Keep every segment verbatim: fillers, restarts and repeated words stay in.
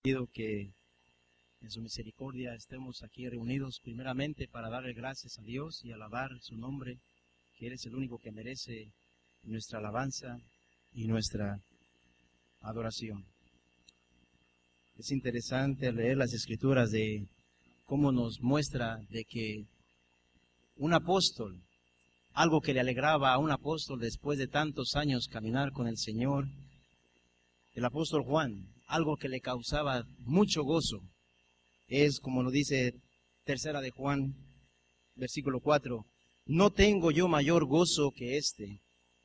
Pido que en su misericordia estemos aquí reunidos primeramente para darle gracias a Dios y alabar su nombre, que Él es el único que merece nuestra alabanza y nuestra adoración. Es interesante leer las escrituras de cómo nos muestra de que un apóstol, algo que le alegraba a un apóstol después de tantos años caminar con el Señor, el apóstol Juan, algo que le causaba mucho gozo, es como lo dice tercera de Juan, versículo cuatro, no tengo yo mayor gozo que este,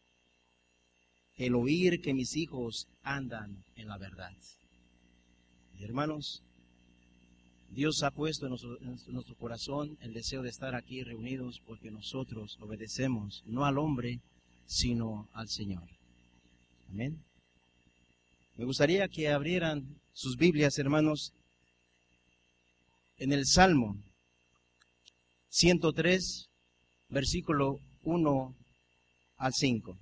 el oír que mis hijos andan en la verdad. Y hermanos, Dios ha puesto en nuestro, en nuestro corazón el deseo de estar aquí reunidos porque nosotros obedecemos no al hombre, sino al Señor. Amén. Me gustaría que abrieran sus Biblias, hermanos, en el Salmo ciento tres, versículo uno al cinco.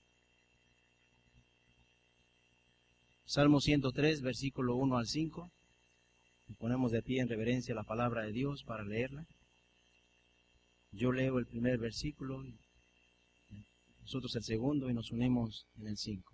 Salmo ciento tres, versículo uno al cinco. Nos ponemos de pie en reverencia a la palabra de Dios para leerla. Yo leo el primer versículo, nosotros el segundo y nos unimos en el cinco.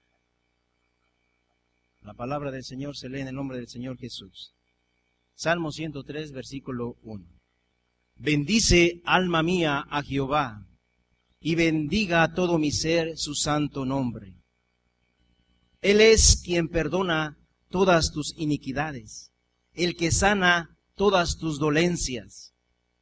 La palabra del Señor se lee en el nombre del Señor Jesús. Salmo ciento tres, versículo uno. Bendice, alma mía, a Jehová, y bendiga a todo mi ser su santo nombre. Él es quien perdona todas tus iniquidades, el que sana todas tus dolencias.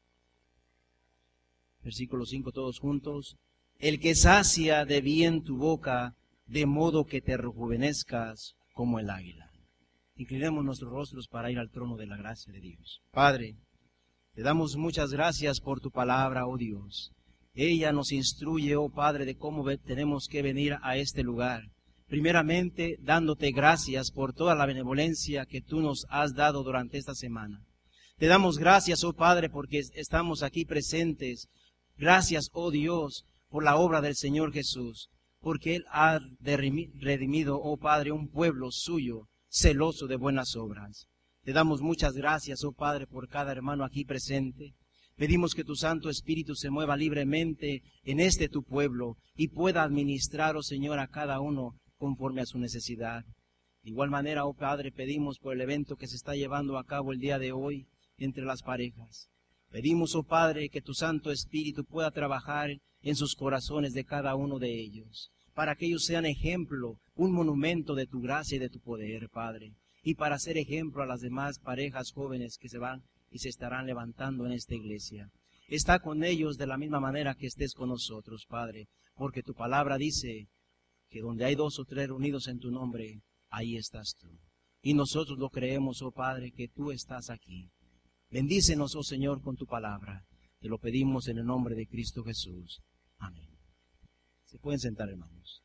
Versículo cinco, todos juntos. El que sacia de bien tu boca, de modo que te rejuvenezcas como el águila. Inclinemos nuestros rostros para ir al trono de la gracia de Dios. Padre, te damos muchas gracias por tu palabra, oh Dios. Ella nos instruye, oh Padre, de cómo tenemos que venir a este lugar. Primeramente, dándote gracias por toda la benevolencia que tú nos has dado durante esta semana. Te damos gracias, oh Padre, porque estamos aquí presentes. Gracias, oh Dios, por la obra del Señor Jesús, porque Él ha redimido, oh Padre, un pueblo suyo, celoso de buenas obras. Te damos muchas gracias, oh Padre, por cada hermano aquí presente. Pedimos que tu Santo Espíritu se mueva libremente en este tu pueblo y pueda administrar, oh Señor, a cada uno conforme a su necesidad. De igual manera, oh Padre, pedimos por el evento que se está llevando a cabo el día de hoy entre las parejas. Pedimos, oh Padre, que tu Santo Espíritu pueda trabajar en sus corazones de cada uno de ellos, para que ellos sean ejemplo, un monumento de tu gracia y de tu poder, Padre, y para ser ejemplo a las demás parejas jóvenes que se van y se estarán levantando en esta iglesia. Está con ellos de la misma manera que estés con nosotros, Padre, porque tu palabra dice que donde hay dos o tres reunidos en tu nombre, ahí estás tú. Y nosotros lo creemos, oh Padre, que tú estás aquí. Bendícenos, oh Señor, con tu palabra. Te lo pedimos en el nombre de Cristo Jesús. Amén. Se pueden sentar, hermanos.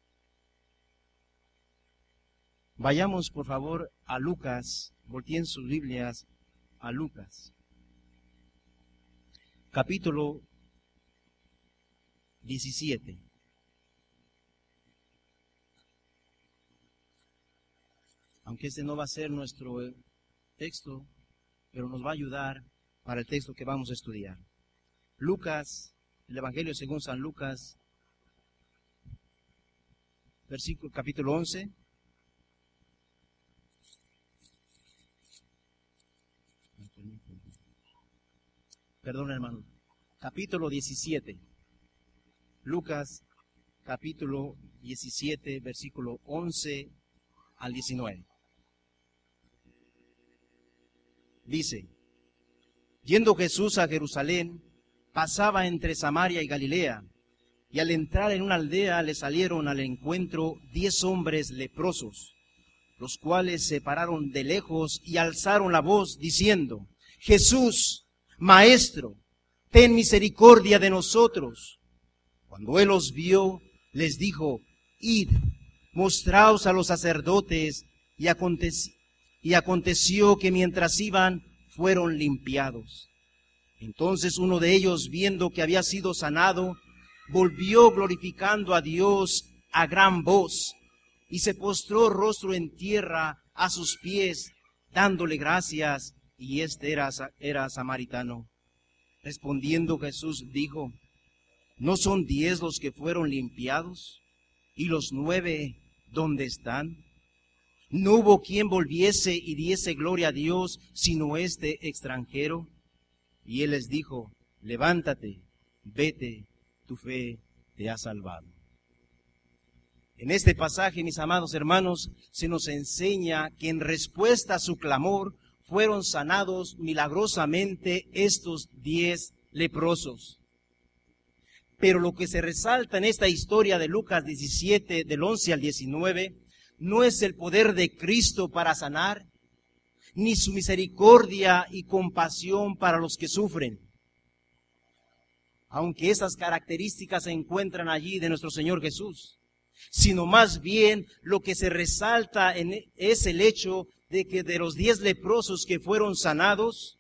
Vayamos, por favor, a Lucas. Volteen sus Biblias a Lucas. Capítulo diecisiete. Aunque este no va a ser nuestro texto, pero nos va a ayudar para el texto que vamos a estudiar. Lucas, el Evangelio según San Lucas, versículo, capítulo once. Perdón, hermano. Capítulo diecisiete. Lucas, capítulo diecisiete, versículo once al diecinueve. Dice, yendo Jesús a Jerusalén, pasaba entre Samaria y Galilea, y al entrar en una aldea le salieron al encuentro diez hombres leprosos, los cuales se pararon de lejos y alzaron la voz diciendo, Jesús, Maestro, ten misericordia de nosotros. Cuando él los vio, les dijo, id, mostraos a los sacerdotes, y aconteció, y aconteció que mientras iban, fueron limpiados. Entonces uno de ellos, viendo que había sido sanado, volvió glorificando a Dios a gran voz, y se postró rostro en tierra a sus pies, dándole gracias, y este era, era samaritano. Respondiendo Jesús dijo, ¿no son diez los que fueron limpiados? ¿Y los nueve dónde están? No hubo quien volviese y diese gloria a Dios, sino este extranjero. Y él les dijo, levántate, vete, tu fe te ha salvado. En este pasaje, mis amados hermanos, se nos enseña que en respuesta a su clamor fueron sanados milagrosamente estos diez leprosos. Pero lo que se resalta en esta historia de Lucas diecisiete, del once al diecinueve, no es el poder de Cristo para sanar, ni su misericordia y compasión para los que sufren. Aunque esas características se encuentran allí de nuestro Señor Jesús, sino más bien lo que se resalta en, es el hecho de que de los diez leprosos que fueron sanados,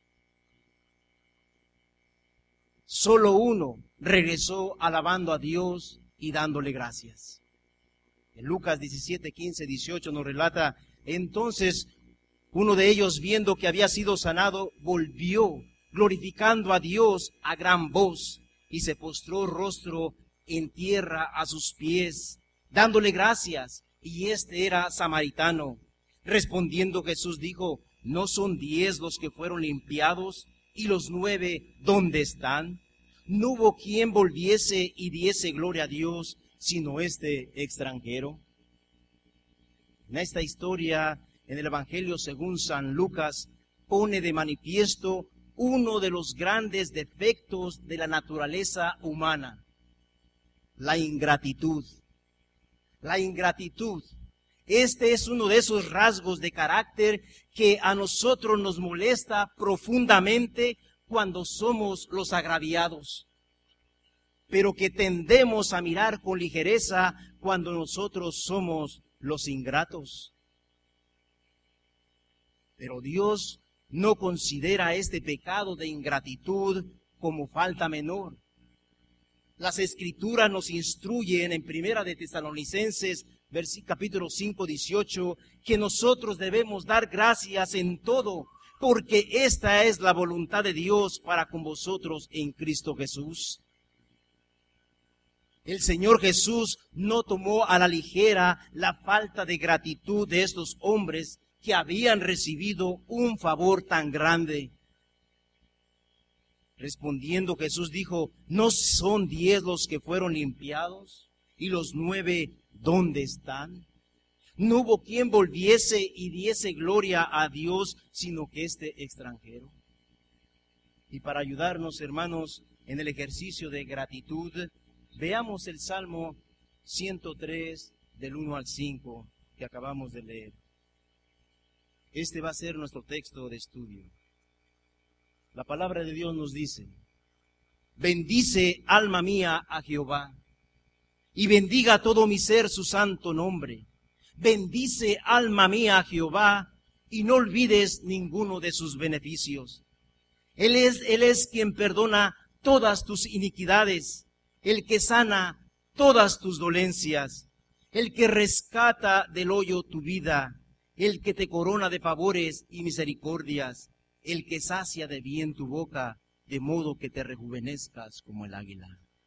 solo uno regresó alabando a Dios y dándole gracias. En Lucas diecisiete, quince, dieciocho nos relata, entonces uno de ellos, viendo que había sido sanado, volvió glorificando a Dios a gran voz y se postró rostro en tierra a sus pies, dándole gracias, y este era samaritano. Respondiendo Jesús dijo, ¿no son diez los que fueron limpiados? ¿Y los nueve dónde están? No hubo quien volviese y diese gloria a Dios, sino este extranjero. En esta historia, en el Evangelio según San Lucas, pone de manifiesto uno de los grandes defectos de la naturaleza humana, la ingratitud. La ingratitud. Este es uno de esos rasgos de carácter que a nosotros nos molesta profundamente cuando somos los agraviados, pero que tendemos a mirar con ligereza cuando nosotros somos los ingratos. Pero Dios no considera este pecado de ingratitud como falta menor. Las Escrituras nos instruyen en Primera de Tesalonicenses, capítulo cinco, dieciocho, que nosotros debemos dar gracias en todo, porque esta es la voluntad de Dios para con vosotros en Cristo Jesús. El Señor Jesús no tomó a la ligera la falta de gratitud de estos hombres que habían recibido un favor tan grande. Respondiendo Jesús dijo, ¿no son diez los que fueron limpiados? ¿Y los nueve dónde están? No hubo quien volviese y diese gloria a Dios, sino que este extranjero. Y para ayudarnos, hermanos, en el ejercicio de gratitud, veamos el Salmo ciento tres, del uno al cinco, que acabamos de leer. Este va a ser nuestro texto de estudio. La palabra de Dios nos dice, bendice alma mía a Jehová, y bendiga todo mi ser su santo nombre. Bendice alma mía a Jehová, y no olvides ninguno de sus beneficios. Él es, Él es quien perdona todas tus iniquidades, el que sana todas tus dolencias, el que rescata del hoyo tu vida, el que te corona de favores y misericordias, el que sacia de bien tu boca, de modo que te rejuvenezcas como el águila.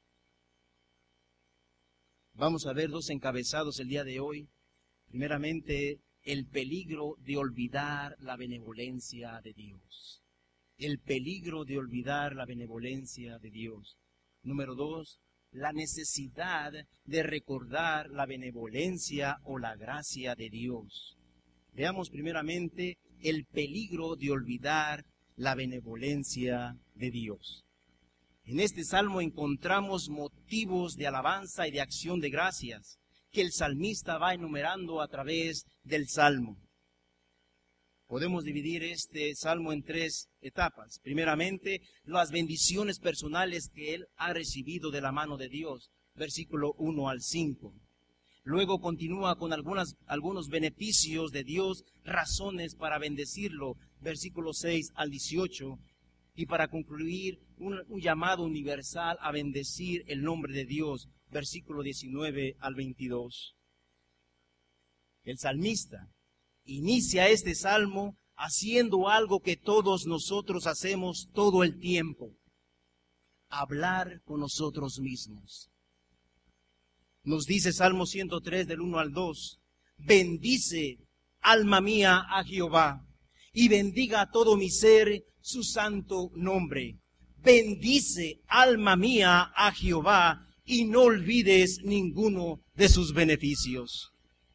Vamos a ver dos encabezados el día de hoy. Primeramente, el peligro de olvidar la benevolencia de Dios. El peligro de olvidar la benevolencia de Dios. Número dos, la necesidad de recordar la benevolencia o la gracia de Dios. Veamos primeramente el peligro de olvidar la benevolencia de Dios. En este salmo encontramos motivos de alabanza y de acción de gracias que el salmista va enumerando a través del salmo. Podemos dividir este salmo en tres etapas. Primeramente, las bendiciones personales que él ha recibido de la mano de Dios, versículo uno al cinco. Luego continúa con algunas, algunos beneficios de Dios, razones para bendecirlo, versículos seis al dieciocho. Y para concluir, un, un llamado universal a bendecir el nombre de Dios, versículo diecinueve al veintidós. El salmista inicia este salmo haciendo algo que todos nosotros hacemos todo el tiempo: hablar con nosotros mismos. Nos dice Salmo ciento tres del uno al dos: bendice, alma mía, a Jehová, y bendiga a todo mi ser su santo nombre. Bendice, alma mía, a Jehová, y no olvides ninguno de sus beneficios.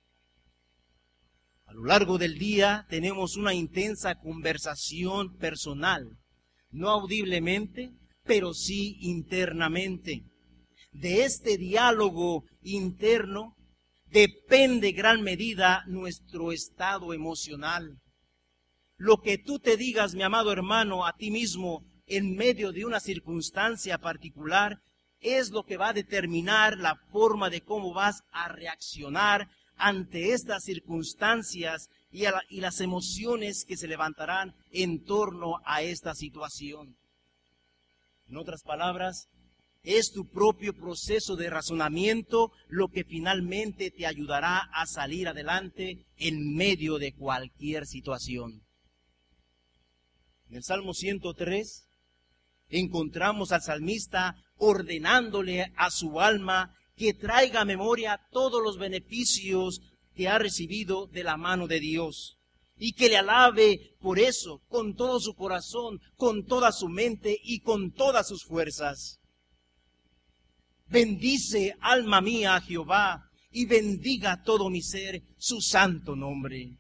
A lo largo del día tenemos una intensa conversación personal, no audiblemente, pero sí internamente. De este diálogo interno depende gran medida nuestro estado emocional. Lo que tú te digas, mi amado hermano, a ti mismo en medio de una circunstancia particular es lo que va a determinar la forma de cómo vas a reaccionar ante estas circunstancias y, a la, y las emociones que se levantarán en torno a esta situación. En otras palabras, es tu propio proceso de razonamiento lo que finalmente te ayudará a salir adelante en medio de cualquier situación. En el Salmo ciento tres encontramos al salmista ordenándole a su alma que traiga a memoria todos los beneficios que ha recibido de la mano de Dios y que le alabe por eso con todo su corazón, con toda su mente y con todas sus fuerzas. Bendice, alma mía, a Jehová, y bendiga todo mi ser su santo nombre.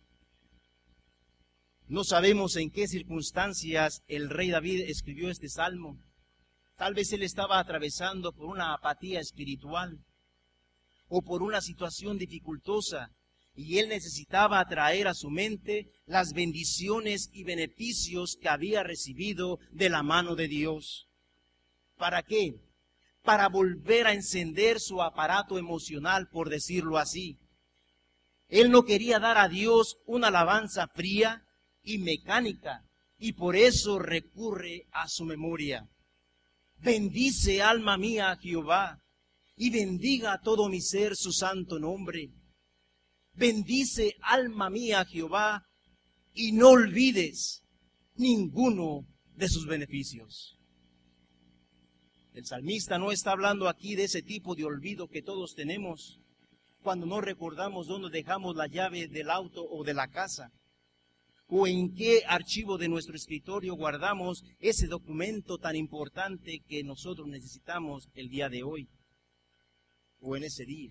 No sabemos en qué circunstancias el rey David escribió este salmo. Tal vez él estaba atravesando por una apatía espiritual o por una situación dificultosa y él necesitaba atraer a su mente las bendiciones y beneficios que había recibido de la mano de Dios. ¿Para qué? Para volver a encender su aparato emocional, por decirlo así. Él no quería dar a Dios una alabanza fría y mecánica, y por eso recurre a su memoria. Bendice, alma mía, a Jehová, y bendiga a todo mi ser su santo nombre. Bendice, alma mía, a Jehová, y no olvides ninguno de sus beneficios. El salmista no está hablando aquí de ese tipo de olvido que todos tenemos cuando no recordamos dónde dejamos la llave del auto o de la casa, o en qué archivo de nuestro escritorio guardamos ese documento tan importante que nosotros necesitamos el día de hoy, o en ese día.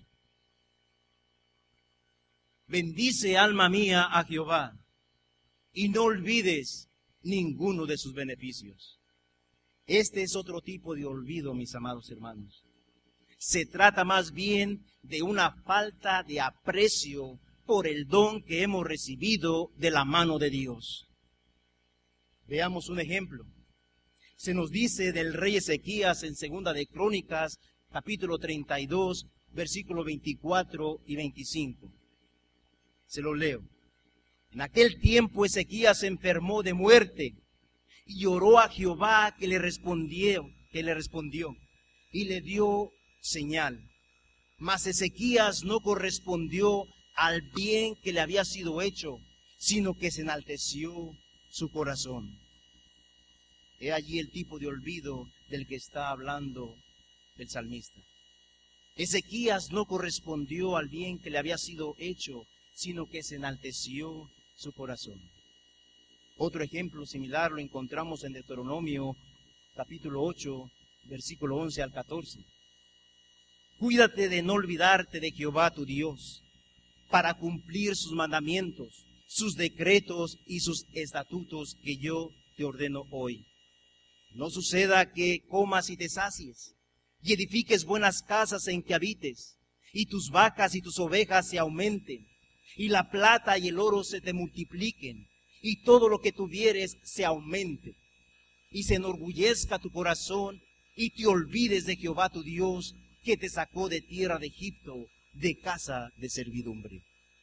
Bendice, alma mía, a Jehová, y no olvides ninguno de sus beneficios. Este es otro tipo de olvido, mis amados hermanos. Se trata más bien de una falta de aprecio por el don que hemos recibido de la mano de Dios. Veamos un ejemplo. Se nos dice del rey Ezequías en Segunda de Crónicas, capítulo treinta y dos, versículos veinticuatro y veinticinco. Se lo leo. En aquel tiempo Ezequías se enfermó de muerte y oró a Jehová, que le respondió, que le respondió y le dio señal. Mas Ezequías no correspondió al bien que le había sido hecho, sino que se enalteció su corazón. He allí el tipo de olvido del que está hablando el salmista. Ezequías no correspondió al bien que le había sido hecho, sino que se enalteció su corazón. Otro ejemplo similar lo encontramos en Deuteronomio capítulo ocho, versículo once al catorce. Cuídate de no olvidarte de Jehová tu Dios, para cumplir sus mandamientos, sus decretos y sus estatutos que yo te ordeno hoy. No suceda que comas y te sacies, y edifiques buenas casas en que habites, y tus vacas y tus ovejas se aumenten, y la plata y el oro se te multipliquen, y todo lo que tuvieres se aumente, y se enorgullezca tu corazón, y te olvides de Jehová tu Dios, que te sacó de tierra de Egipto, de casa de servidumbre.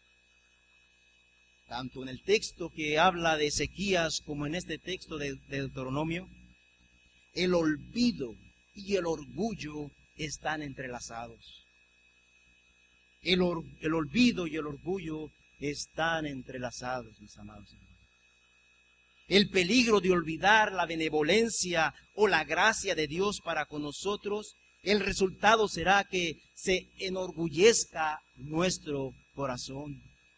Tanto en el texto que habla de Ezequías como en este texto de, de Deuteronomio, el olvido y el orgullo están entrelazados. El, or, el olvido y el orgullo están entrelazados, mis amados hermanos. El peligro de olvidar la benevolencia o la gracia de Dios para con nosotros, el resultado será que se enorgullezca nuestro corazón.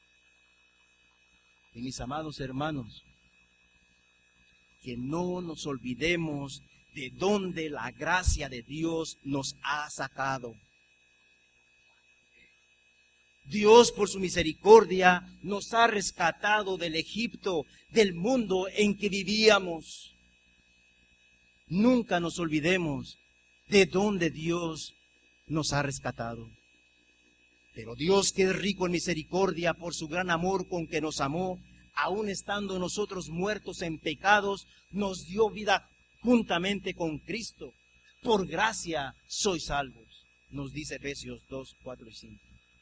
Y mis amados hermanos, que no nos olvidemos de dónde la gracia de Dios nos ha sacado. Dios, por su misericordia, nos ha rescatado del Egipto, del mundo en que vivíamos. Nunca nos olvidemos de dónde Dios nos ha rescatado. Pero Dios, que es rico en misericordia, por su gran amor con que nos amó, aun estando nosotros muertos en pecados, nos dio vida juntamente con Cristo. Por gracia sois salvos, nos dice Efesios dos, cuatro y cinco.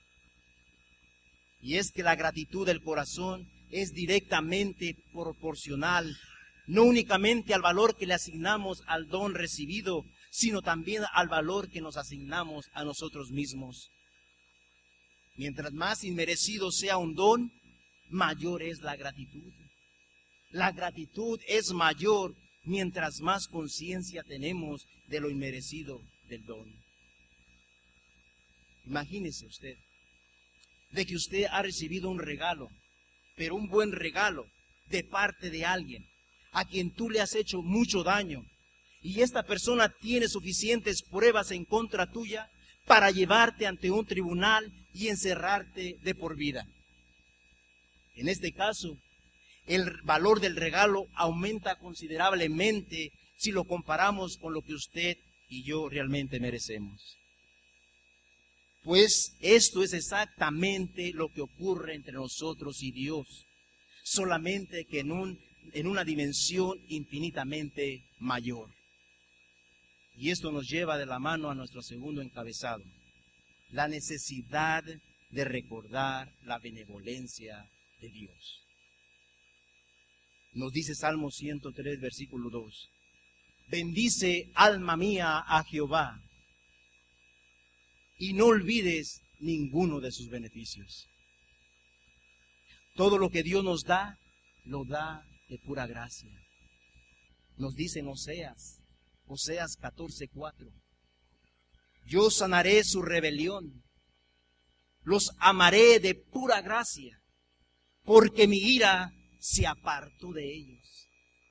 Y es que la gratitud del corazón es directamente proporcional, no únicamente al valor que le asignamos al don recibido, sino también al valor que nos asignamos a nosotros mismos. Mientras más inmerecido sea un don, mayor es la gratitud. La gratitud es mayor mientras más conciencia tenemos de lo inmerecido del don. Imagínese usted de que usted ha recibido un regalo, pero un buen regalo de parte de alguien a quien tú le has hecho mucho daño, y esta persona tiene suficientes pruebas en contra tuya para llevarte ante un tribunal y encerrarte de por vida. En este caso, el valor del regalo aumenta considerablemente si lo comparamos con lo que usted y yo realmente merecemos. Pues esto es exactamente lo que ocurre entre nosotros y Dios, solamente que en, un, en una dimensión infinitamente mayor. Y esto nos lleva de la mano a nuestro segundo encabezado, la necesidad de recordar la benevolencia de Dios. Nos dice Salmo ciento tres, versículo dos, bendice alma mía a Jehová, y no olvides ninguno de sus beneficios. Todo lo que Dios nos da, lo da de pura gracia. Nos dice en Oseas, Oseas catorce, cuatro, yo sanaré su rebelión, los amaré de pura gracia, porque mi ira se apartó de ellos.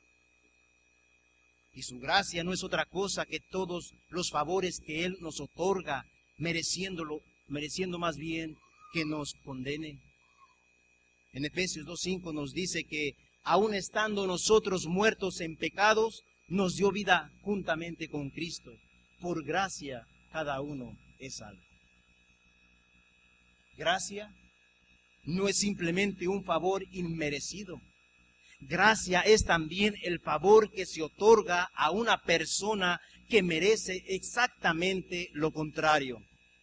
Y su gracia no es otra cosa que todos los favores que Él nos otorga, mereciéndolo, mereciendo más bien que nos condene. En Efesios dos, cinco nos dice que aun estando nosotros muertos en pecados, nos dio vida juntamente con Cristo. Por gracia cada uno es salvo. Gracia no es simplemente un favor inmerecido. Gracia es también el favor que se otorga a una persona que merece exactamente lo contrario.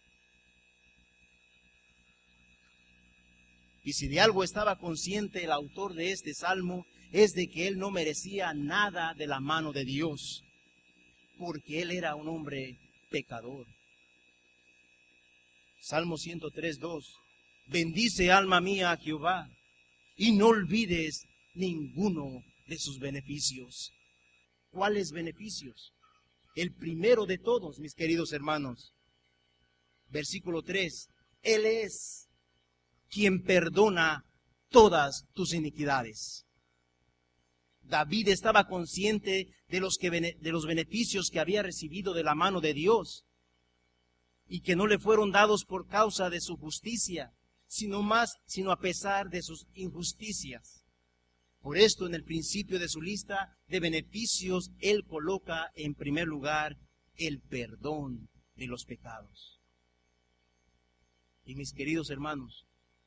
Y si de algo estaba consciente el autor de este salmo, es de que él no merecía nada de la mano de Dios, porque él era un hombre pecador. Salmo ciento tres, dos, bendice alma mía a Jehová, y no olvides ninguno de sus beneficios. ¿Cuáles beneficios? El primero de todos, mis queridos hermanos, versículo tres, Él es quien perdona todas tus iniquidades. David estaba consciente de los, que, de los beneficios que había recibido de la mano de Dios y que no le fueron dados por causa de su justicia, sino más, sino a pesar de sus injusticias. Por esto, en el principio de su lista de beneficios, él coloca en primer lugar el perdón de los pecados. Y mis queridos hermanos,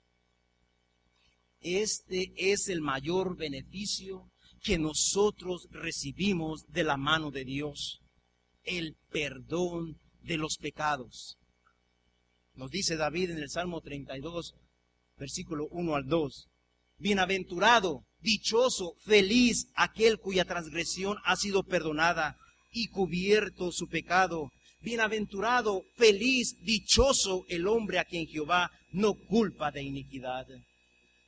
este es el mayor beneficio que nosotros recibimos de la mano de Dios, el perdón de los pecados. Nos dice David en el Salmo treinta y dos, versículo uno al dos, bienaventurado, dichoso, feliz aquel cuya transgresión ha sido perdonada y cubierto su pecado. Bienaventurado, feliz, dichoso el hombre a quien Jehová no culpa de iniquidad.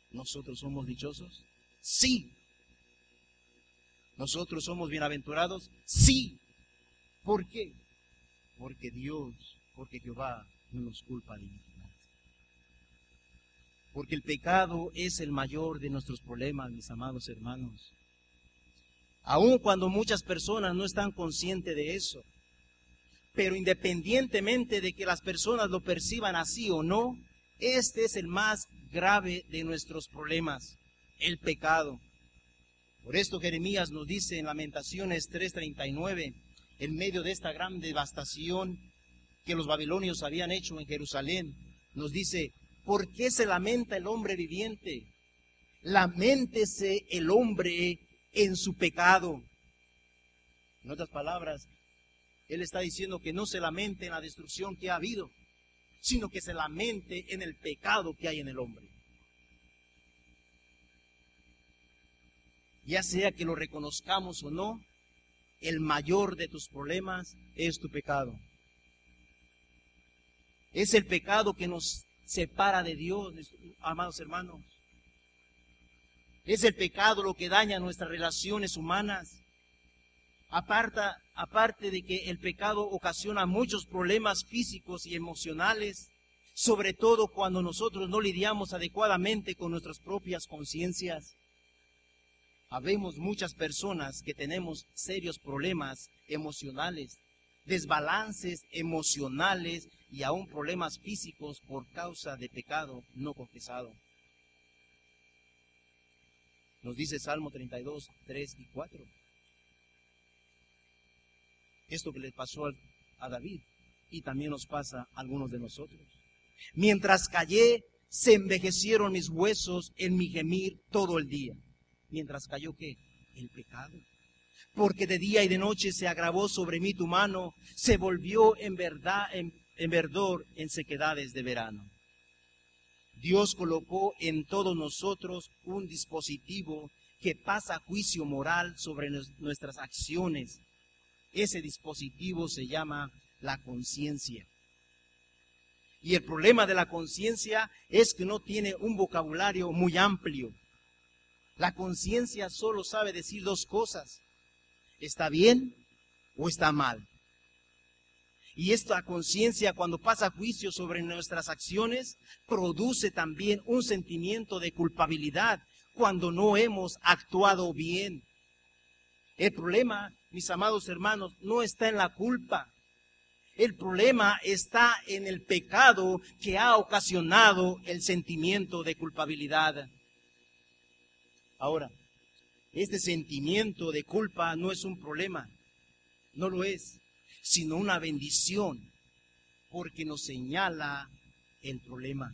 ¿Nosotros somos dichosos? Sí. ¿Nosotros somos bienaventurados? Sí. ¿Por qué? Porque Dios, porque Jehová no nos culpa de iniquidad. Porque el pecado es el mayor de nuestros problemas, mis amados hermanos. Aun cuando muchas personas no están conscientes de eso. Pero independientemente de que las personas lo perciban así o no, este es el más grave de nuestros problemas, el pecado. Por esto Jeremías nos dice en Lamentaciones tres treinta y nueve, en medio de esta gran devastación que los babilonios habían hecho en Jerusalén, nos dice: ¿por qué se lamenta el hombre viviente? Laméntese el hombre en su pecado. En otras palabras, él está diciendo que no se lamente en la destrucción que ha habido, sino que se lamente en el pecado que hay en el hombre. Ya sea que lo reconozcamos o no, el mayor de tus problemas es tu pecado. Es el pecado que nos separa de Dios, amados hermanos. Es el pecado lo que daña nuestras relaciones humanas. Aparta, aparte de que el pecado ocasiona muchos problemas físicos y emocionales, sobre todo cuando nosotros no lidiamos adecuadamente con nuestras propias conciencias. Habemos muchas personas que tenemos serios problemas emocionales, desbalances emocionales y aún problemas físicos por causa de pecado no confesado. Nos dice Salmo treinta y dos, tres y cuatro. Esto que le pasó a David y también nos pasa a algunos de nosotros. Mientras callé, se envejecieron mis huesos en mi gemir todo el día. Mientras cayó, ¿qué? El pecado. Porque de día y de noche se agravó sobre mí tu mano, se volvió en verdad, en, en verdor, en sequedades de verano. Dios colocó en todos nosotros un dispositivo que pasa juicio moral sobre nuestras acciones. Ese dispositivo se llama la conciencia. Y el problema de la conciencia es que no tiene un vocabulario muy amplio. La conciencia solo sabe decir dos cosas: ¿está bien o está mal? Y esta conciencia, cuando pasa juicio sobre nuestras acciones, produce también un sentimiento de culpabilidad cuando no hemos actuado bien. El problema, mis amados hermanos, no está en la culpa. El problema está en el pecado que ha ocasionado el sentimiento de culpabilidad. Ahora, este sentimiento de culpa no es un problema, no lo es, sino una bendición, porque nos señala el problema.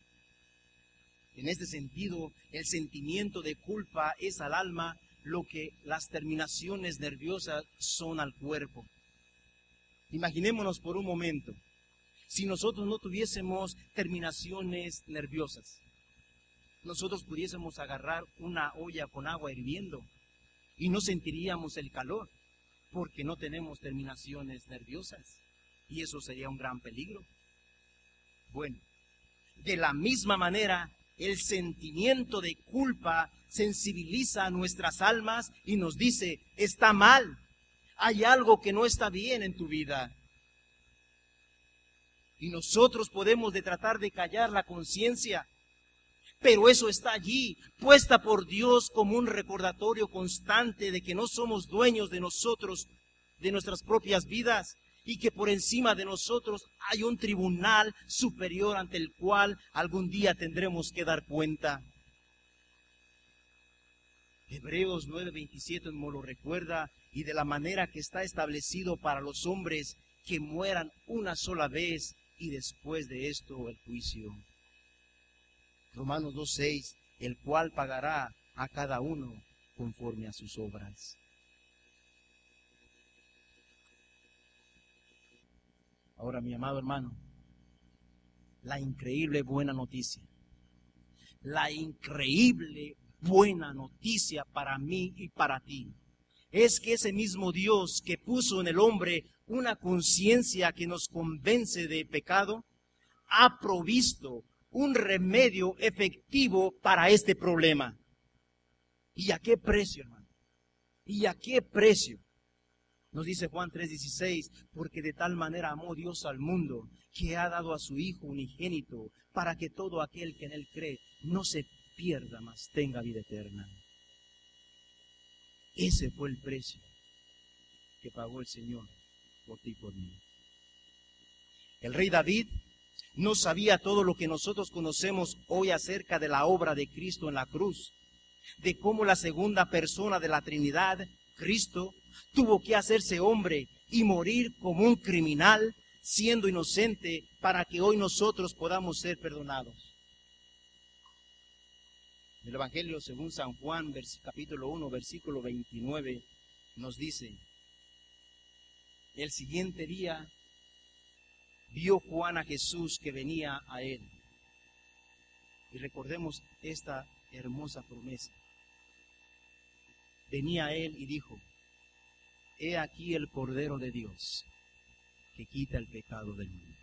En este sentido, el sentimiento de culpa es al alma lo que las terminaciones nerviosas son al cuerpo. Imaginémonos por un momento, si nosotros no tuviésemos terminaciones nerviosas, nosotros pudiésemos agarrar una olla con agua hirviendo y no sentiríamos el calor, porque no tenemos terminaciones nerviosas, y eso sería un gran peligro. Bueno, de la misma manera, el sentimiento de culpa sensibiliza a nuestras almas y nos dice: está mal, hay algo que no está bien en tu vida. Y nosotros podemos de tratar de callar la conciencia, pero eso está allí, puesta por Dios como un recordatorio constante de que no somos dueños de nosotros, de nuestras propias vidas, y que por encima de nosotros hay un tribunal superior ante el cual algún día tendremos que dar cuenta. Hebreos nueve veintisiete nos lo recuerda, y de la manera que está establecido para los hombres que mueran una sola vez y después de esto el juicio. Romanos dos seis, el cual pagará a cada uno conforme a sus obras. Ahora, mi amado hermano, la increíble buena noticia, la increíble buena noticia para mí y para ti, es que ese mismo Dios que puso en el hombre una conciencia que nos convence de pecado, ha provisto un remedio efectivo para este problema. ¿Y a qué precio, hermano? ¿Y a qué precio? Nos dice Juan tres dieciséis, porque de tal manera amó Dios al mundo, que ha dado a su Hijo unigénito, para que todo aquel que en Él cree no se pierda, mas tenga vida eterna. Ese fue el precio que pagó el Señor por ti y por mí. El rey David no sabía todo lo que nosotros conocemos hoy acerca de la obra de Cristo en la cruz, de cómo la segunda persona de la Trinidad, Cristo, tuvo que hacerse hombre y morir como un criminal, siendo inocente, para que hoy nosotros podamos ser perdonados. El Evangelio según San Juan, capítulo uno, versículo veintinueve, nos dice: el siguiente día vio Juan a Jesús que venía a él. Y recordemos esta hermosa promesa. Venía a él y dijo: he aquí el Cordero de Dios que quita el pecado del mundo.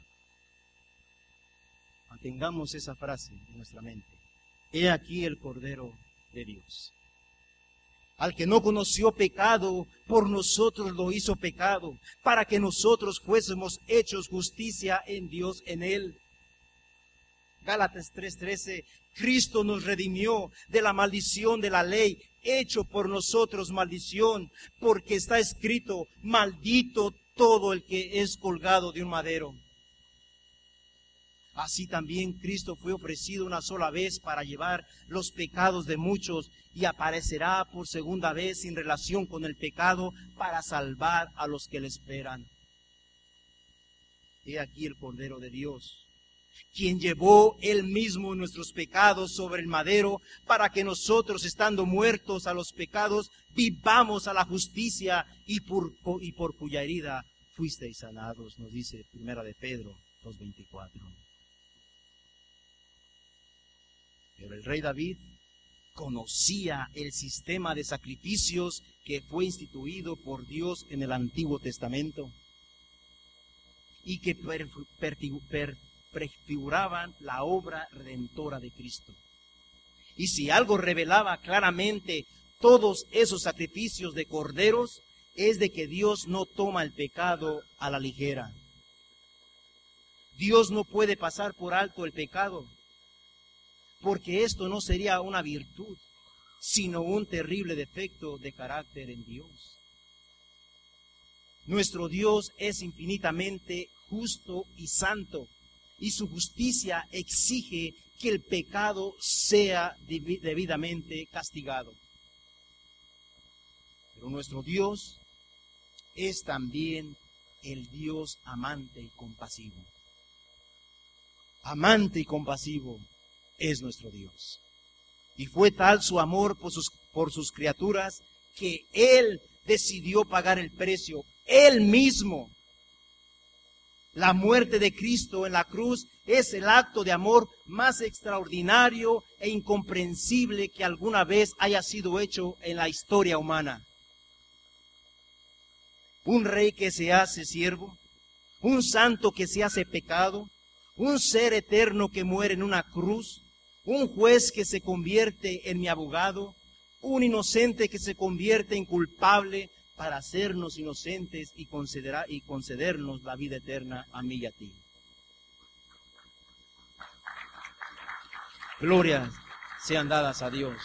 Mantengamos esa frase en nuestra mente. He aquí el Cordero de Dios. Al que no conoció pecado, por nosotros lo hizo pecado, para que nosotros fuésemos hechos justicia en Dios en él. Gálatas tres trece, Cristo nos redimió de la maldición de la ley, hecho por nosotros maldición, porque está escrito: maldito todo el que es colgado de un madero. Así también Cristo fue ofrecido una sola vez para llevar los pecados de muchos, y aparecerá por segunda vez sin relación con el pecado para salvar a los que le esperan. He aquí el Cordero de Dios, quien llevó él mismo nuestros pecados sobre el madero, para que nosotros, estando muertos a los pecados, vivamos a la justicia, y por, y por cuya herida fuisteis sanados, nos dice Primera de Pedro dos veinticuatro. Pero el rey David conocía el sistema de sacrificios que fue instituido por Dios en el Antiguo Testamento y que per, per, per, prefiguraban la obra redentora de Cristo. Y si algo revelaba claramente todos esos sacrificios de corderos, es de que Dios no toma el pecado a la ligera. Dios no puede pasar por alto el pecado, porque esto no sería una virtud, sino un terrible defecto de carácter en Dios. Nuestro Dios es infinitamente justo y santo, y su justicia exige que el pecado sea debidamente castigado. Pero nuestro Dios es también el Dios amante y compasivo. Amante y compasivo es nuestro Dios. Y fue tal su amor por sus, por sus criaturas que Él decidió pagar el precio, Él mismo. La muerte de Cristo en la cruz es el acto de amor más extraordinario e incomprensible que alguna vez haya sido hecho en la historia humana. Un rey que se hace siervo, un santo que se hace pecado, un ser eterno que muere en una cruz, un juez que se convierte en mi abogado, un inocente que se convierte en culpable para hacernos inocentes y, concederá, y concedernos la vida eterna a mí y a ti. Glorias sean dadas a Dios.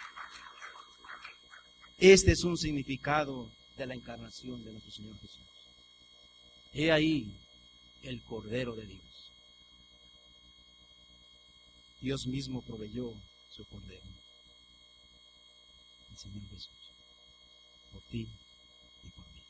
Este es un significado de la encarnación de nuestro Señor Jesús. He ahí el Cordero de Dios. Dios mismo proveyó su Cordero, el Señor Jesús, por ti y por mí.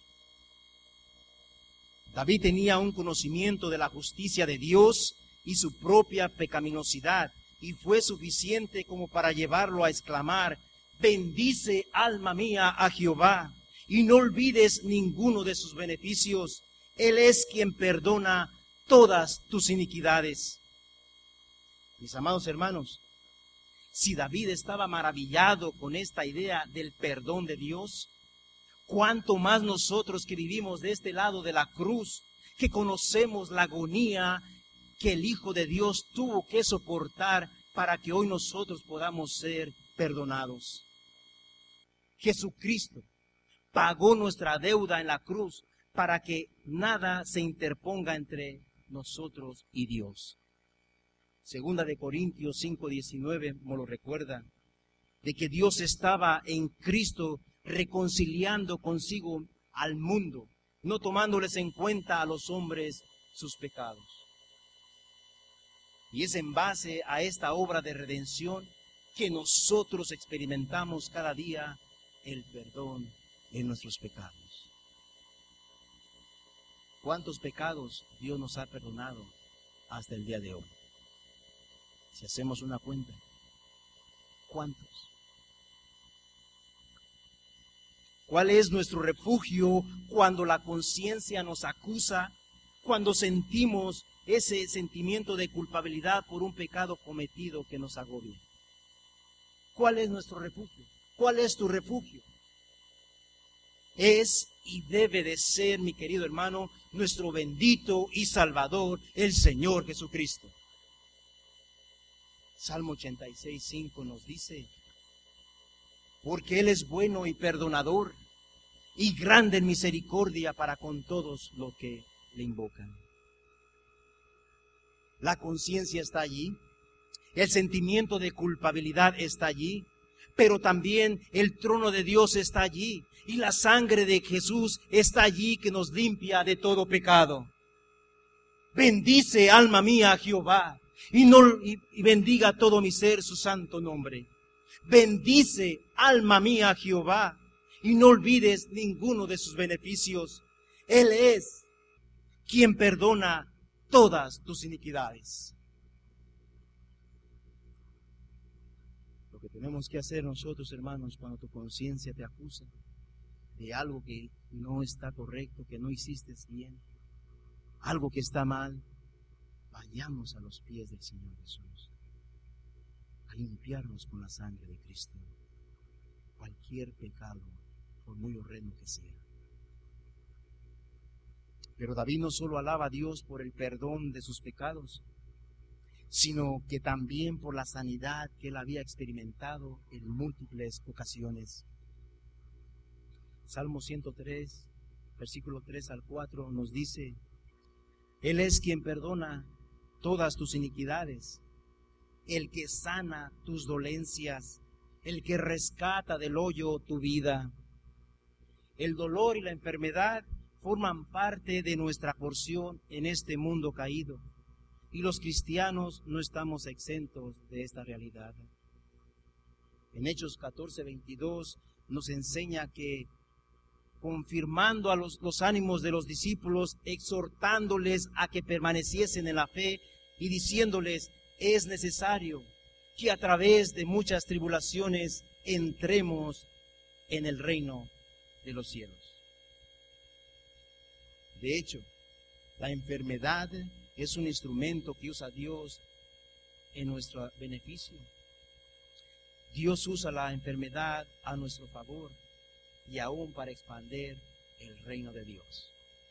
David tenía un conocimiento de la justicia de Dios y su propia pecaminosidad, y fue suficiente como para llevarlo a exclamar: bendice, alma mía, a Jehová, y no olvides ninguno de sus beneficios. Él es quien perdona todas tus iniquidades. Mis amados hermanos, si David estaba maravillado con esta idea del perdón de Dios, cuánto más nosotros que vivimos de este lado de la cruz, que conocemos la agonía que el Hijo de Dios tuvo que soportar para que hoy nosotros podamos ser perdonados. Jesucristo pagó nuestra deuda en la cruz para que nada se interponga entre nosotros y Dios. Segunda de Corintios cinco diecinueve nos lo recuerda, de que Dios estaba en Cristo reconciliando consigo al mundo, no tomándoles en cuenta a los hombres sus pecados. Y es en base a esta obra de redención que nosotros experimentamos cada día el perdón de nuestros pecados. ¿Cuántos pecados Dios nos ha perdonado hasta el día de hoy? Si hacemos una cuenta, ¿cuántos? ¿Cuál es nuestro refugio cuando la conciencia nos acusa, cuando sentimos ese sentimiento de culpabilidad por un pecado cometido que nos agobia? ¿Cuál es nuestro refugio? ¿Cuál es tu refugio? Es y debe de ser, mi querido hermano, nuestro bendito y Salvador, el Señor Jesucristo. Salmo ochenta y seis, cinco nos dice, porque Él es bueno y perdonador, y grande en misericordia para con todos los que le invocan. La conciencia está allí, el sentimiento de culpabilidad está allí, pero también el trono de Dios está allí, y la sangre de Jesús está allí que nos limpia de todo pecado. Bendice, alma mía, a Jehová, y, no, y, y bendiga todo mi ser su santo nombre. Bendice, alma mía, a Jehová, y no olvides ninguno de sus beneficios. Él es quien perdona todas tus iniquidades. Lo que tenemos que hacer nosotros, hermanos, cuando tu conciencia te acusa de algo que no está correcto, que no hiciste bien, algo que está mal, vayamos a los pies del Señor Jesús a limpiarnos con la sangre de Cristo cualquier pecado, por muy horrendo que sea. Pero David no solo alaba a Dios por el perdón de sus pecados, sino que también por la sanidad que él había experimentado en múltiples ocasiones. Salmo ciento tres, versículo tres al cuatro nos dice, Él es quien perdona todas tus iniquidades, el que sana tus dolencias, el que rescata del hoyo tu vida. El dolor y la enfermedad forman parte de nuestra porción en este mundo caído, y los cristianos no estamos exentos de esta realidad. En Hechos catorce, veintidós nos enseña que, confirmando a los, los ánimos de los discípulos, exhortándoles a que permaneciesen en la fe y diciéndoles, es necesario que a través de muchas tribulaciones entremos en el reino de los cielos. De hecho, la enfermedad es un instrumento que usa Dios en nuestro beneficio. Dios usa la enfermedad a nuestro favor y aún para expandir el reino de Dios.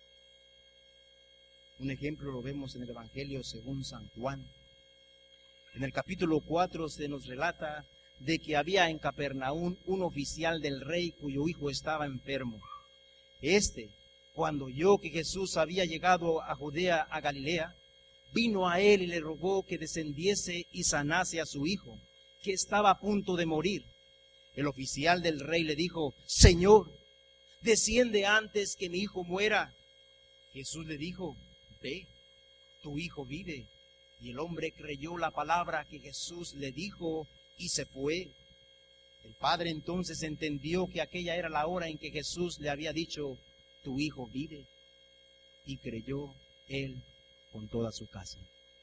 Un ejemplo lo vemos en el Evangelio según San Juan. En el capítulo cuatro se nos relata de que había en Capernaum un oficial del rey cuyo hijo estaba enfermo. Este, cuando oyó que Jesús había llegado a Judea, a Galilea, vino a él y le rogó que descendiese y sanase a su hijo, que estaba a punto de morir. El oficial del rey le dijo, Señor, desciende antes que mi hijo muera. Jesús le dijo, ve, tu hijo vive. Y el hombre creyó la palabra que Jesús le dijo y se fue. El padre entonces entendió que aquella era la hora en que Jesús le había dicho, tu hijo vive. Y creyó él con toda su casa.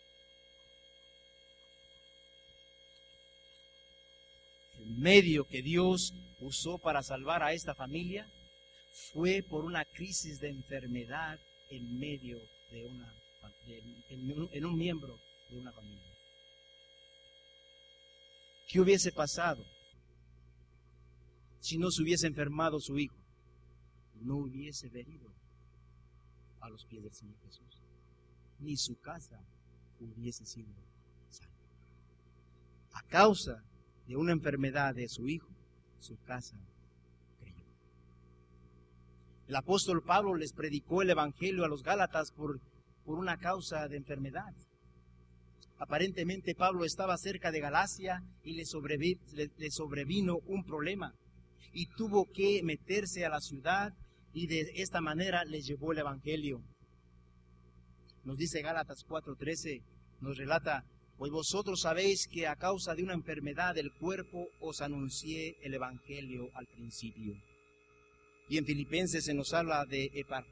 El medio que Dios usó para salvar a esta familia fue por una crisis de enfermedad en medio de una de, en, en un miembro de una familia. ¿Qué hubiese pasado si no se hubiese enfermado su hijo? No hubiese venido a los pies del Señor Jesús, ni su casa hubiese sido salvo. A causa de una enfermedad de su hijo, su casa creyó. El apóstol Pablo les predicó el evangelio a los Gálatas por, por una causa de enfermedad. Aparentemente Pablo estaba cerca de Galacia y le, sobrevi, le, le sobrevino un problema y tuvo que meterse a la ciudad y de esta manera les llevó el evangelio. Nos dice Gálatas cuatro trece, nos relata: pues vosotros sabéis que a causa de una enfermedad del cuerpo os anuncié el evangelio al principio. Y en Filipenses se nos habla de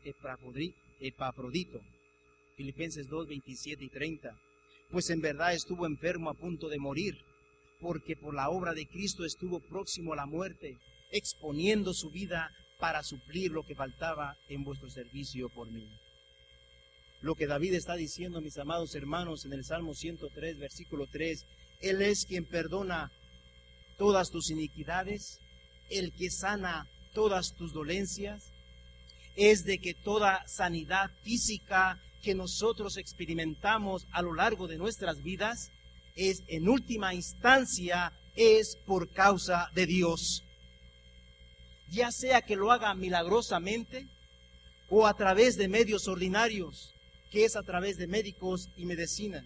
Epafrodito, Filipenses dos veintisiete y treinta. Pues en verdad estuvo enfermo a punto de morir, porque por la obra de Cristo estuvo próximo a la muerte, exponiendo su vida para suplir lo que faltaba en vuestro servicio por mí. Lo que David está diciendo, mis amados hermanos, en el Salmo ciento tres, versículo tres, Él es quien perdona todas tus iniquidades, el que sana todas tus dolencias, es de que toda sanidad física que nosotros experimentamos a lo largo de nuestras vidas, es en última instancia, es por causa de Dios. Ya sea que lo haga milagrosamente o a través de medios ordinarios, que es a través de médicos y medicina.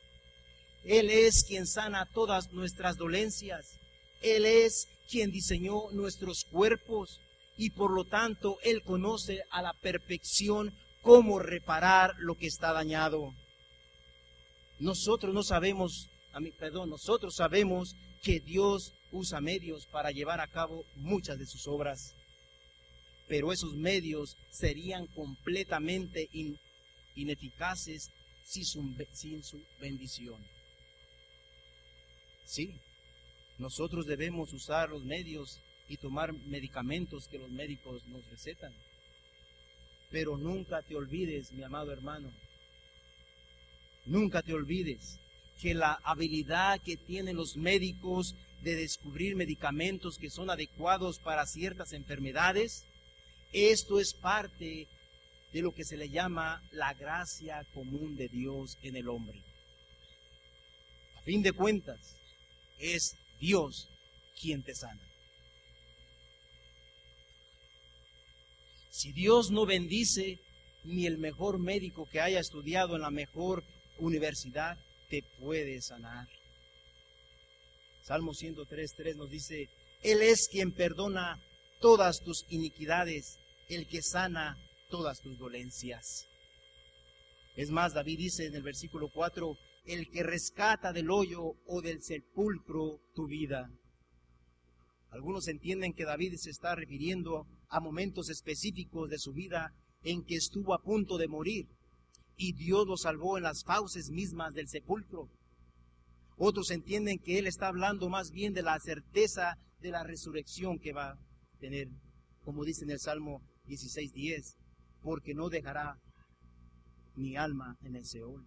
Él es quien sana todas nuestras dolencias. Él es quien diseñó nuestros cuerpos y por lo tanto Él conoce a la perfección cómo reparar lo que está dañado. Nosotros no sabemos, a mí, perdón, nosotros sabemos que Dios usa medios para llevar a cabo muchas de sus obras, pero esos medios serían completamente in, ineficaces sin su, sin su bendición. Sí, nosotros debemos usar los medios y tomar medicamentos que los médicos nos recetan. Pero nunca te olvides, mi amado hermano, nunca te olvides que la habilidad que tienen los médicos de descubrir medicamentos que son adecuados para ciertas enfermedades, esto es parte de lo que se le llama la gracia común de Dios en el hombre. A fin de cuentas, es Dios quien te sana. Si Dios no bendice, ni el mejor médico que haya estudiado en la mejor universidad te puede sanar. Salmo ciento tres, tres nos dice: Él es quien perdona todas tus iniquidades, el que sana todas tus dolencias. Es más, David dice en el versículo cuatro: el que rescata del hoyo o del sepulcro tu vida. Algunos entienden que David se está refiriendo a momentos específicos de su vida en que estuvo a punto de morir y Dios lo salvó en las fauces mismas del sepulcro. Otros entienden que él está hablando más bien de la certeza de la resurrección que va a tener, como dice en el Salmo dieciséis diez, porque no dejará mi alma en el Seol.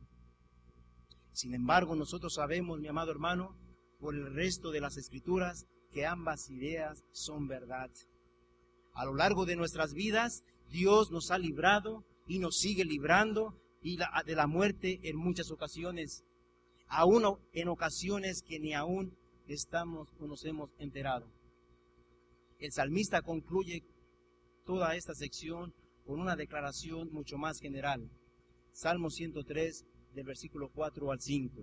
Sin embargo, nosotros sabemos, mi amado hermano, por el resto de las Escrituras, que ambas ideas son verdad. A lo largo de nuestras vidas, Dios nos ha librado y nos sigue librando y la, de la muerte en muchas ocasiones, aún en ocasiones que ni aún estamos o nos hemos enterado. El salmista concluye toda esta sección con una declaración mucho más general. Salmo ciento tres, del versículo cuatro al cinco.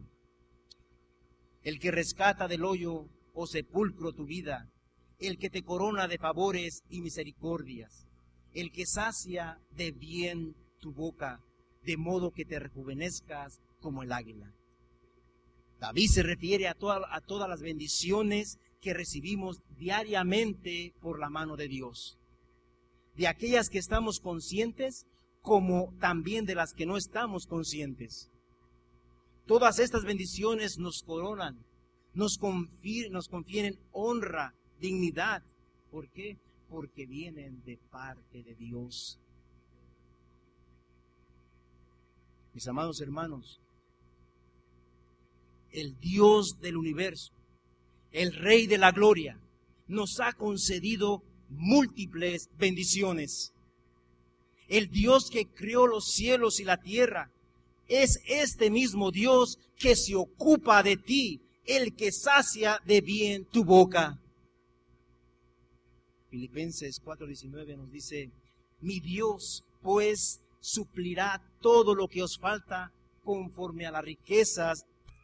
El que rescata del hoyo o sepulcro tu vida, el que te corona de favores y misericordias, el que sacia de bien tu boca, de modo que te rejuvenezcas como el águila. David se refiere a, toda, a todas las bendiciones que recibimos diariamente por la mano de Dios, de aquellas que estamos conscientes como también de las que no estamos conscientes. Todas estas bendiciones nos coronan, nos confieren, nos confieren honra, dignidad. ¿Por qué? Porque vienen de parte de Dios. Mis amados hermanos, el Dios del universo, el Rey de la gloria, nos ha concedido múltiples bendiciones. El Dios que creó los cielos y la tierra es este mismo Dios que se ocupa de ti, el que sacia de bien tu boca. Filipenses cuatro diecinueve nos dice, mi Dios pues suplirá todo lo que os falta conforme a las riquezas,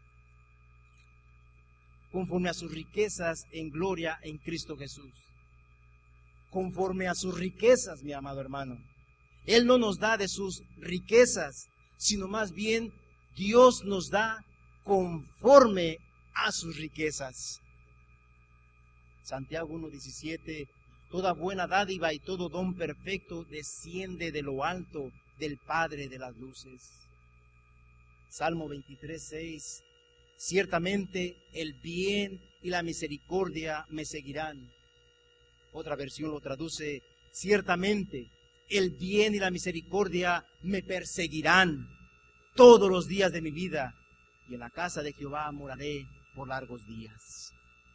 conforme a sus riquezas en gloria en Cristo Jesús. Conforme a sus riquezas, mi amado hermano. Él no nos da de sus riquezas, sino más bien Dios nos da conforme a sus riquezas. Santiago uno diecisiete, toda buena dádiva y todo don perfecto desciende de lo alto del Padre de las luces. Salmo veintitrés seis, ciertamente el bien y la misericordia me seguirán. Otra versión lo traduce, ciertamente el bien y la misericordia me perseguirán todos los días de mi vida, y en la casa de Jehová moraré por largos días.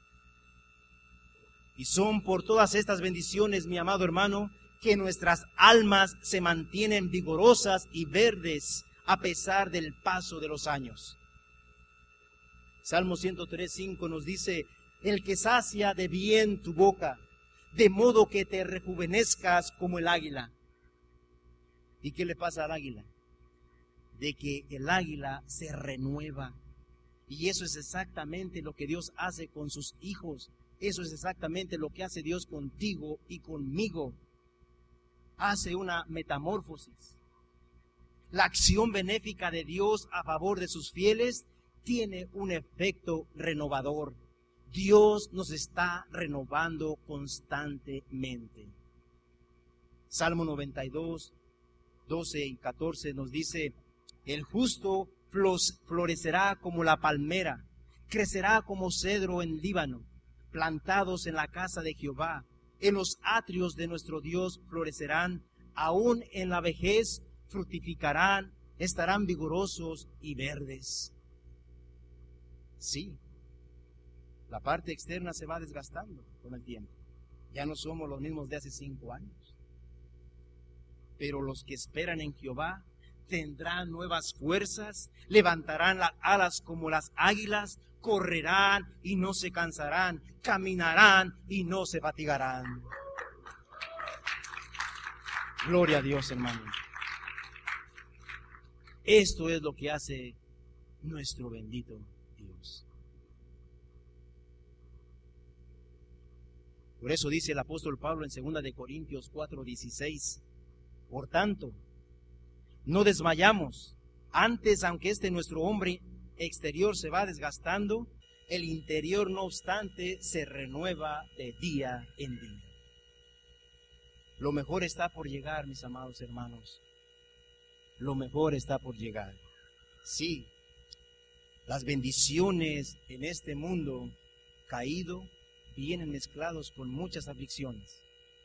Y son por todas estas bendiciones, mi amado hermano, que nuestras almas se mantienen vigorosas y verdes a pesar del paso de los años. Salmo ciento tres cinco nos dice, el que sacia de bien tu boca, de modo que te rejuvenezcas como el águila. ¿Y qué le pasa al águila? De que el águila se renueva. Y eso es exactamente lo que Dios hace con sus hijos. Eso es exactamente lo que hace Dios contigo y conmigo. Hace una metamorfosis. La acción benéfica de Dios a favor de sus fieles tiene un efecto renovador. Dios nos está renovando constantemente. Salmo noventa y dos, doce y catorce nos dice, el justo florecerá como la palmera, crecerá como cedro en Líbano, plantados en la casa de Jehová, en los atrios de nuestro Dios florecerán, aún en la vejez fructificarán, estarán vigorosos y verdes. Sí, la parte externa se va desgastando con el tiempo. Ya no somos los mismos de hace cinco años. Pero los que esperan en Jehová tendrán nuevas fuerzas, levantarán las alas como las águilas, correrán y no se cansarán, caminarán y no se fatigarán. Gloria a Dios, hermano. Esto es lo que hace nuestro bendito Dios. Por eso dice el apóstol Pablo en segunda de Corintios cuatro dieciséis, por tanto, no desmayamos, antes aunque este nuestro hombre exterior se va desgastando, el interior no obstante se renueva de día en día. Lo mejor está por llegar, mis amados hermanos. Lo mejor está por llegar. Sí, las bendiciones en este mundo caído vienen mezclados con muchas aflicciones.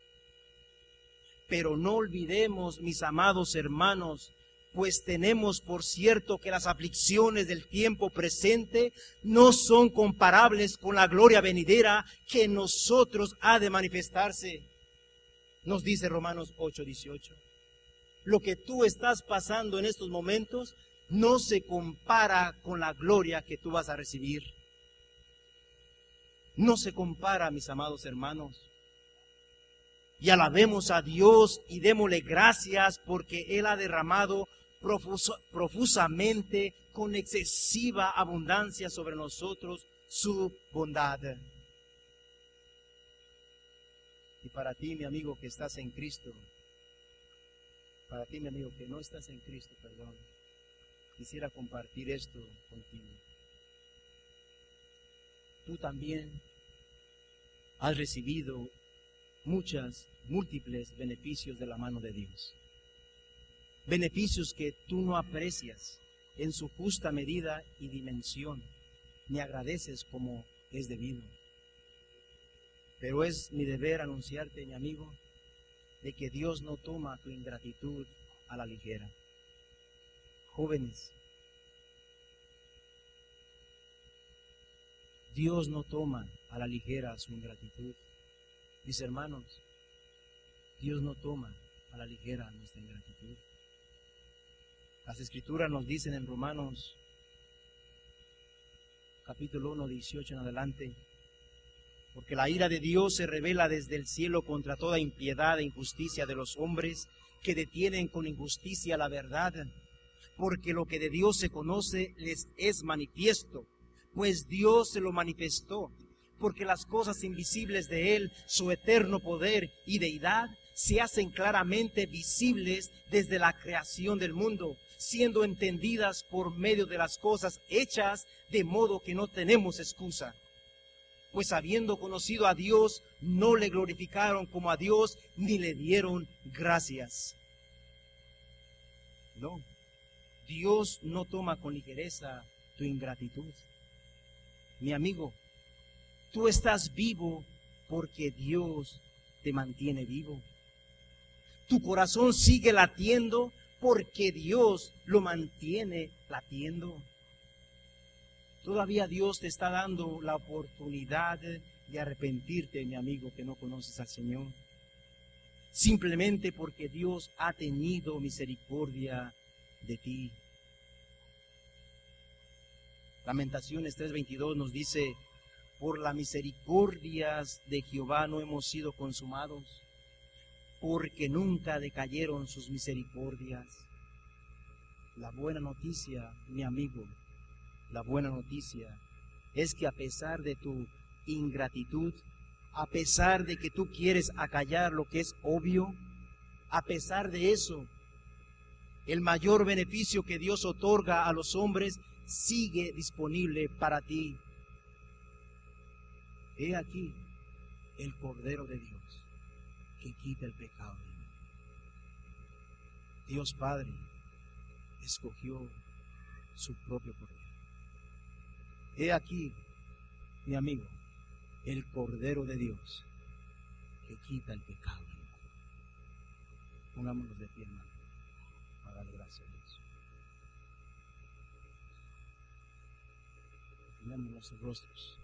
Pero no olvidemos, mis amados hermanos, pues tenemos por cierto que las aflicciones del tiempo presente no son comparables con la gloria venidera que en nosotros ha de manifestarse. Nos dice Romanos ocho dieciocho. Lo que tú estás pasando en estos momentos no se compara con la gloria que tú vas a recibir. No se compara, mis amados hermanos. Y alabemos a Dios y démosle gracias porque Él ha derramado profuso, profusamente, con excesiva abundancia sobre nosotros, su bondad. Y para ti, mi amigo, que estás en Cristo, para ti, mi amigo, que no estás en Cristo, perdón, quisiera compartir esto contigo. Tú también has recibido muchas, múltiples beneficios de la mano de Dios. Beneficios que tú no aprecias en su justa medida y dimensión, ni agradeces como es debido. Pero es mi deber anunciarte, mi amigo, de que Dios no toma tu ingratitud a la ligera. Jóvenes, Dios no toma a la ligera su ingratitud. Mis hermanos, Dios no toma a la ligera nuestra ingratitud. Las Escrituras nos dicen en Romanos capítulo uno, dieciocho en adelante: porque la ira de Dios se revela desde el cielo contra toda impiedad e injusticia de los hombres que detienen con injusticia la verdad, porque lo que de Dios se conoce les es manifiesto, pues Dios se lo manifestó, porque las cosas invisibles de Él, su eterno poder y deidad, se hacen claramente visibles desde la creación del mundo, siendo entendidas por medio de las cosas hechas, de modo que no tenemos excusa. Pues habiendo conocido a Dios, no le glorificaron como a Dios, ni le dieron gracias. No, Dios no toma con ligereza tu ingratitud. Mi amigo, tú estás vivo porque Dios te mantiene vivo. Tu corazón sigue latiendo porque Dios lo mantiene latiendo. Todavía Dios te está dando la oportunidad de arrepentirte, mi amigo, que no conoces al Señor. Simplemente porque Dios ha tenido misericordia de ti. Lamentaciones tres veintidós nos dice: por las misericordias de Jehová no hemos sido consumados, porque nunca decayeron sus misericordias. La buena noticia, mi amigo, la buena noticia es que a pesar de tu ingratitud, a pesar de que tú quieres acallar lo que es obvio, a pesar de eso, el mayor beneficio que Dios otorga a los hombres sigue disponible para ti. He aquí el Cordero de Dios que quita el pecado del mundo. Dios Padre escogió su propio Cordero. He aquí, mi amigo, el Cordero de Dios que quita el pecado del mundo. Pongámonos de pie, hermano, para darle gracias a Dios. Tenemos nuestros rostros.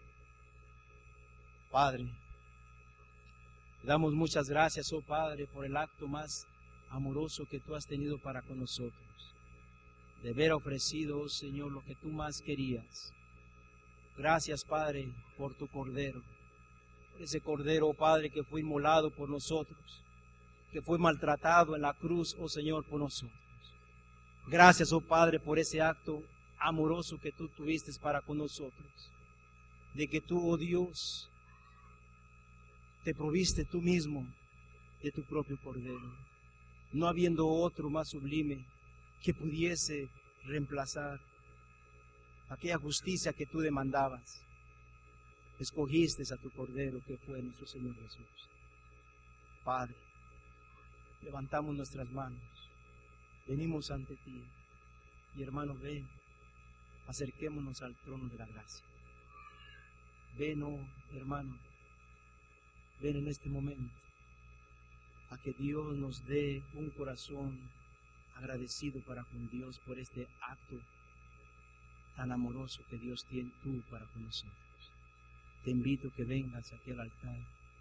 Padre, te damos muchas gracias, oh Padre, por el acto más amoroso que tú has tenido para con nosotros, de haber ofrecido, oh Señor, lo que tú más querías. Gracias, Padre, por tu Cordero, por ese Cordero, oh Padre, que fue inmolado por nosotros, que fue maltratado en la cruz, oh Señor, por nosotros. Gracias, oh Padre, por ese acto amoroso que tú tuviste para con nosotros, de que tú, oh Dios, te proviste tú mismo de tu propio Cordero, no habiendo otro más sublime que pudiese reemplazar aquella justicia que tú demandabas. Escogiste a tu Cordero, que fue nuestro Señor Jesús. Padre, levantamos nuestras manos, venimos ante ti, y hermano, ven, acerquémonos al trono de la gracia. Ven, oh hermano, ven en este momento a que Dios nos dé un corazón agradecido para con Dios por este acto tan amoroso que Dios tiene tú para con nosotros. Te invito a que vengas aquí al altar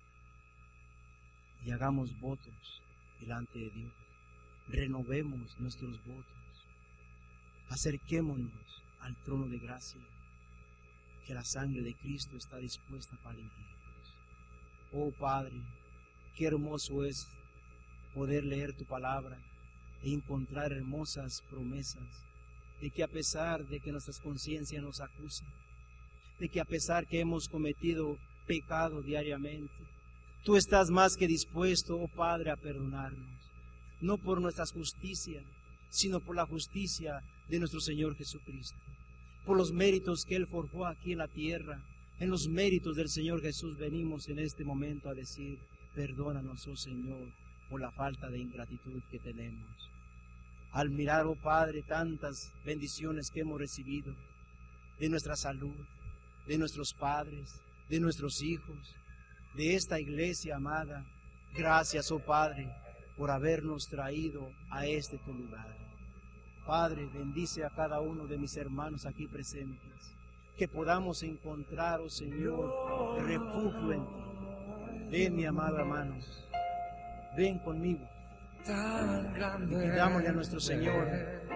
y hagamos votos delante de Dios. Renovemos nuestros votos. Acerquémonos al trono de gracia, que la sangre de Cristo está dispuesta para limpiarnos. Oh Padre, qué hermoso es poder leer tu palabra e encontrar hermosas promesas de que a pesar de que nuestras conciencias nos acusan, de que a pesar que hemos cometido pecado diariamente, tú estás más que dispuesto, oh Padre, a perdonarnos, no por nuestras justicias, sino por la justicia de nuestro Señor Jesucristo, por los méritos que Él forjó aquí en la tierra. En los méritos del Señor Jesús venimos en este momento a decir: perdónanos, oh Señor, por la falta de ingratitud que tenemos. Al mirar, oh Padre, tantas bendiciones que hemos recibido de nuestra salud, de nuestros padres, de nuestros hijos, de esta iglesia amada, gracias, oh Padre, por habernos traído a este tu lugar. Padre, bendice a cada uno de mis hermanos aquí presentes, que podamos encontrar, oh Señor, refugio en ti. Ven, mi amado hermano, ven conmigo. Y pidámosle a nuestro Señor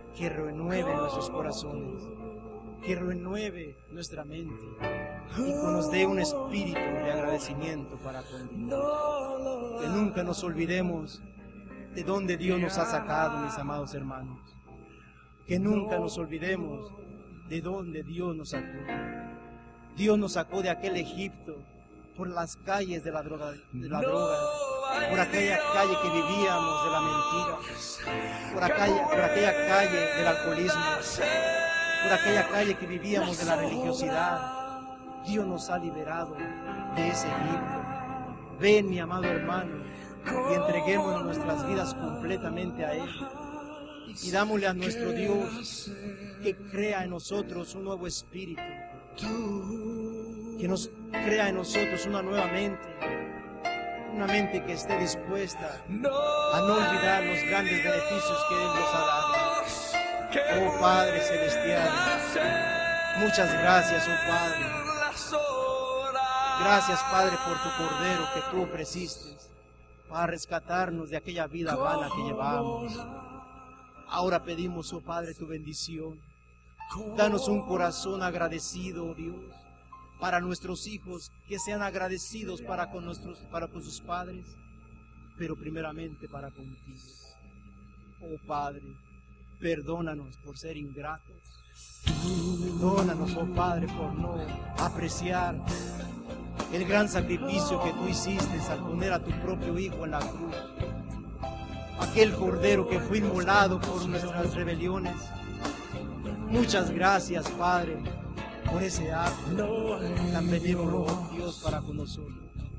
que renueve nuestros corazones, que renueve nuestra mente y que nos dé un espíritu de agradecimiento para contigo. Que nunca nos olvidemos de dónde Dios nos ha sacado, mis amados hermanos. Que nunca nos olvidemos de dónde Dios nos sacó. Dios nos sacó de aquel Egipto por las calles de la droga, de la droga, por aquella calle que vivíamos de la mentira, por aquella, por aquella calle del alcoholismo, por aquella calle que vivíamos de la religiosidad. Dios nos ha liberado de ese Egipto. Ven, mi amado hermano, y entreguémonos nuestras vidas completamente a Él. Y dámosle a nuestro Dios que crea en nosotros un nuevo espíritu, que nos crea en nosotros una nueva mente, una mente que esté dispuesta a no olvidar los grandes beneficios que Él nos ha dado. Oh Padre Celestial, muchas gracias, oh Padre. Gracias, Padre, por tu Cordero que tú ofreciste para rescatarnos de aquella vida vana que llevábamos. Ahora pedimos, oh Padre, tu bendición. Danos un corazón agradecido, oh Dios, para nuestros hijos, que sean agradecidos para con, nuestros, para con sus padres, pero primeramente para contigo. Oh Padre, perdónanos por ser ingratos. Perdónanos, oh Padre, por no apreciar el gran sacrificio que tú hiciste al poner a tu propio Hijo en la cruz. Aquel Cordero que fue inmolado por nuestras rebeliones. Muchas gracias, Padre, por ese acto tan benévolo, oh Dios, para con nosotros.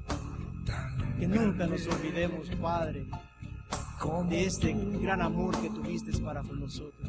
Que nunca nos olvidemos, Padre, de este gran amor que tuviste para con nosotros.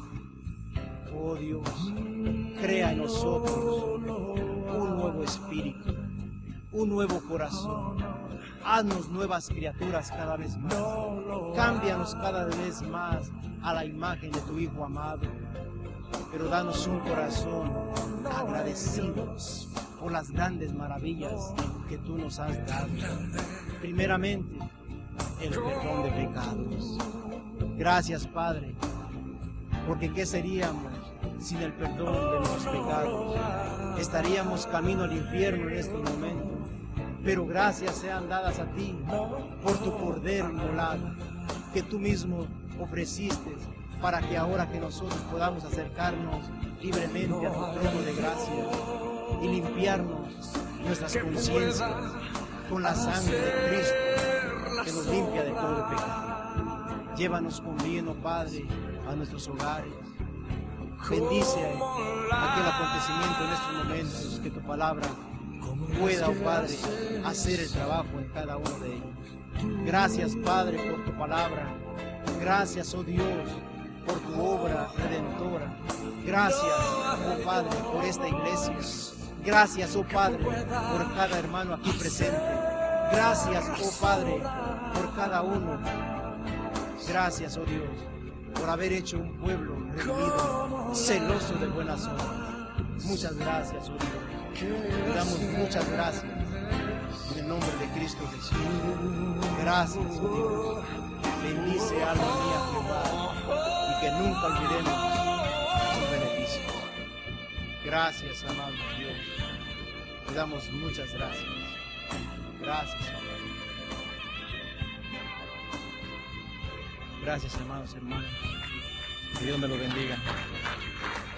Oh Dios, crea en nosotros un nuevo espíritu, un nuevo corazón. Haznos nuevas criaturas cada vez más. Cámbianos cada vez más a la imagen de tu Hijo amado. Pero danos un corazón agradecido por las grandes maravillas que tú nos has dado. Primeramente, el perdón de pecados. Gracias, Padre, porque ¿qué seríamos sin el perdón de nuestros pecados? Estaríamos camino al infierno en estos momentos. Pero gracias sean dadas a ti por tu Cordero inmolado, que tú mismo ofreciste para que ahora que nosotros podamos acercarnos libremente a tu trono de gracia y limpiarnos nuestras conciencias con la sangre de Cristo que nos limpia de todo pecado. Llévanos con bien, oh Padre, a nuestros hogares. Bendice aquel acontecimiento en estos momentos, que tu palabra pueda, oh Padre, hacer el trabajo en cada uno de ellos. Gracias, Padre, por tu palabra. Gracias, oh Dios, por tu obra redentora. Gracias, oh Padre, por esta iglesia. Gracias, oh Padre, por cada hermano aquí presente. Gracias, oh Padre, por cada uno. Gracias, oh Dios, por haber hecho un pueblo redimido, celoso de buenas obras. Muchas gracias, oh Dios. Te damos muchas gracias en el nombre de Cristo Jesús. Gracias, oh Dios. Bendice, alma mía, Jehová, y que nunca olvidemos sus beneficios. Gracias, amado Dios. Te damos muchas gracias. Gracias, Señor. Gracias, amados hermanos. Que Dios me lo bendiga.